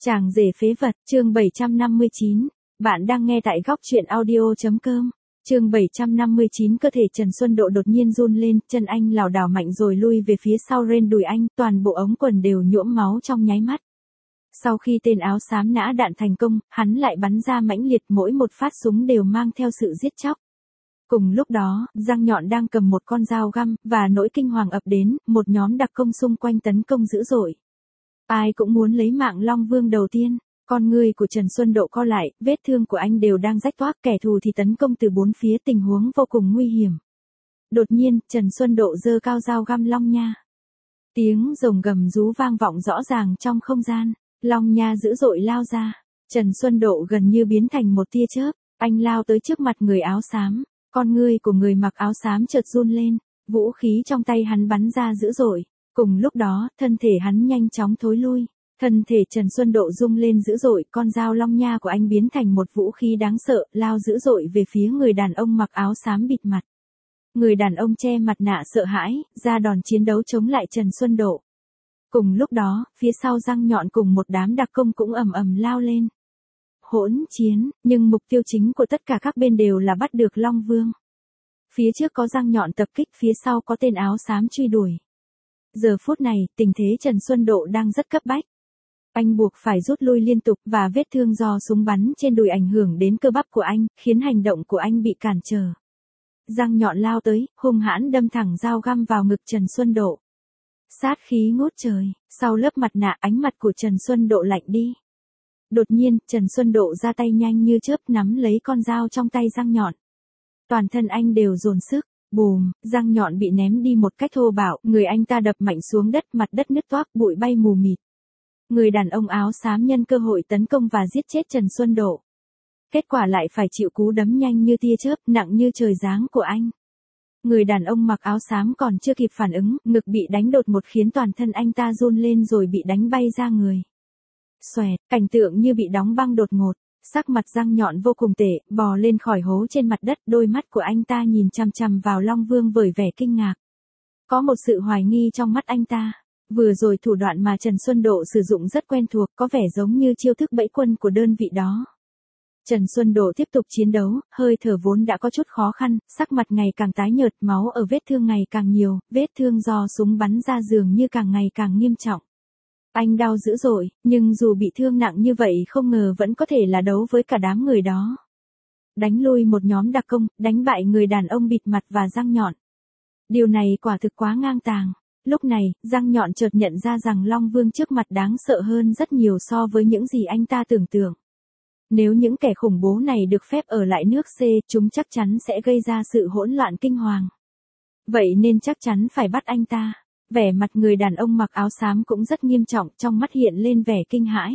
Chàng rể phế vật, chương 759. Bạn đang nghe tại góc truyện audio.com. Chương 759. Cơ thể Trần Xuân Độ đột nhiên run lên, chân anh lảo đảo mạnh rồi lui về phía sau ren đùi anh, toàn bộ ống quần đều nhuộm máu trong nháy mắt. Sau khi tên áo xám nã đạn thành công, hắn lại bắn ra mãnh liệt, mỗi một phát súng đều mang theo sự giết chóc. Cùng lúc đó, Giang Nhọn đang cầm một con dao găm, và nỗi kinh hoàng ập đến, một nhóm đặc công xung quanh tấn công dữ dội. Ai cũng muốn lấy mạng Long Vương đầu tiên. Con người của Trần Xuân Độ co lại, vết thương của anh đều đang rách toác, kẻ thù thì tấn công từ bốn phía, tình huống vô cùng nguy hiểm. Đột nhiên, Trần Xuân Độ giơ cao dao găm Long Nha. Tiếng rồng gầm rú vang vọng rõ ràng trong không gian. Long Nha dữ dội lao ra. Trần Xuân Độ gần như biến thành một tia chớp. Anh lao tới trước mặt người áo xám. Con ngươi của người mặc áo xám chợt run lên. Vũ khí trong tay hắn bắn ra dữ dội. Cùng lúc đó, thân thể hắn nhanh chóng thối lui. Thân thể Trần Xuân Độ rung lên dữ dội, con dao Long Nha của anh biến thành một vũ khí đáng sợ, lao dữ dội về phía người đàn ông mặc áo xám bịt mặt. Người đàn ông che mặt nạ sợ hãi, ra đòn chiến đấu chống lại Trần Xuân Độ. Cùng lúc đó, phía sau Giang Nhọn cùng một đám đặc công cũng ầm ầm lao lên. Hỗn chiến, nhưng mục tiêu chính của tất cả các bên đều là bắt được Long Vương. Phía trước có Giang Nhọn tập kích, phía sau có tên áo xám truy đuổi. Giờ phút này, tình thế Trần Xuân Độ đang rất cấp bách. Anh buộc phải rút lui liên tục, và vết thương do súng bắn trên đùi ảnh hưởng đến cơ bắp của anh, khiến hành động của anh bị cản trở. Giang Nhọn lao tới, hung hãn đâm thẳng dao găm vào ngực Trần Xuân Độ. Sát khí ngút trời, sau lớp mặt nạ ánh mặt của Trần Xuân Độ lạnh đi. Đột nhiên, Trần Xuân Độ ra tay nhanh như chớp nắm lấy con dao trong tay Giang Nhọn. Toàn thân anh đều dồn sức. Bùm, Giang Nhọn bị ném đi một cách thô bạo, người anh ta đập mạnh xuống đất, mặt đất nứt toác, bụi bay mù mịt. Người đàn ông áo xám nhân cơ hội tấn công và giết chết Trần Xuân Độ. Kết quả lại phải chịu cú đấm nhanh như tia chớp, nặng như trời giáng của anh. Người đàn ông mặc áo xám còn chưa kịp phản ứng, ngực bị đánh đột ngột khiến toàn thân anh ta run lên rồi bị đánh bay ra người. Xoẹt, cảnh tượng như bị đóng băng đột ngột. Sắc mặt Giang Nhọn vô cùng tệ, bò lên khỏi hố trên mặt đất, đôi mắt của anh ta nhìn chằm chằm vào Long Vương với vẻ kinh ngạc. Có một sự hoài nghi trong mắt anh ta. Vừa rồi thủ đoạn mà Trần Xuân Độ sử dụng rất quen thuộc, có vẻ giống như chiêu thức bẫy quân của đơn vị đó. Trần Xuân Độ tiếp tục chiến đấu, hơi thở vốn đã có chút khó khăn, sắc mặt ngày càng tái nhợt, máu ở vết thương ngày càng nhiều, vết thương do súng bắn ra dường như càng ngày càng nghiêm trọng. Anh đau dữ dội, nhưng dù bị thương nặng như vậy không ngờ vẫn có thể là đấu với cả đám người đó. Đánh lui một nhóm đặc công, đánh bại người đàn ông bịt mặt và Giang Nhọn. Điều này quả thực quá ngang tàng. Lúc này, Giang Nhọn chợt nhận ra rằng Long Vương trước mặt đáng sợ hơn rất nhiều so với những gì anh ta tưởng tượng. Nếu những kẻ khủng bố này được phép ở lại nước C, chúng chắc chắn sẽ gây ra sự hỗn loạn kinh hoàng. Vậy nên chắc chắn phải bắt anh ta. Vẻ mặt người đàn ông mặc áo xám cũng rất nghiêm trọng, trong mắt hiện lên vẻ kinh hãi.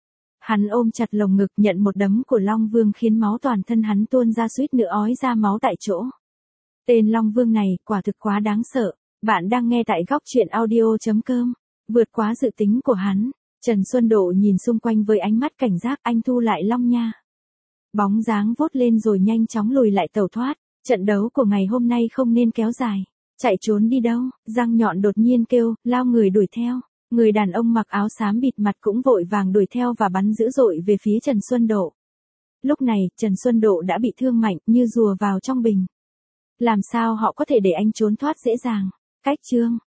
Hắn ôm chặt lồng ngực, nhận một đấm của Long Vương khiến máu toàn thân hắn tuôn ra, suýt nữa ói ra máu tại chỗ. Tên Long Vương này quả thực quá đáng sợ. Bạn đang nghe tại góc truyện audio.com. Vượt quá dự tính của hắn, Trần Xuân Độ nhìn xung quanh với ánh mắt cảnh giác, anh thu lại Long Nha. Bóng dáng vút lên rồi nhanh chóng lùi lại tẩu thoát. Trận đấu của ngày hôm nay không nên kéo dài. Chạy trốn đi đâu? Giang Nhọn đột nhiên kêu, lao người đuổi theo. Người đàn ông mặc áo xám bịt mặt cũng vội vàng đuổi theo và bắn dữ dội về phía Trần Xuân Độ. Lúc này, Trần Xuân Độ đã bị thương mạnh, như rùa vào trong bình. Làm sao họ có thể để anh trốn thoát dễ dàng? Cách chương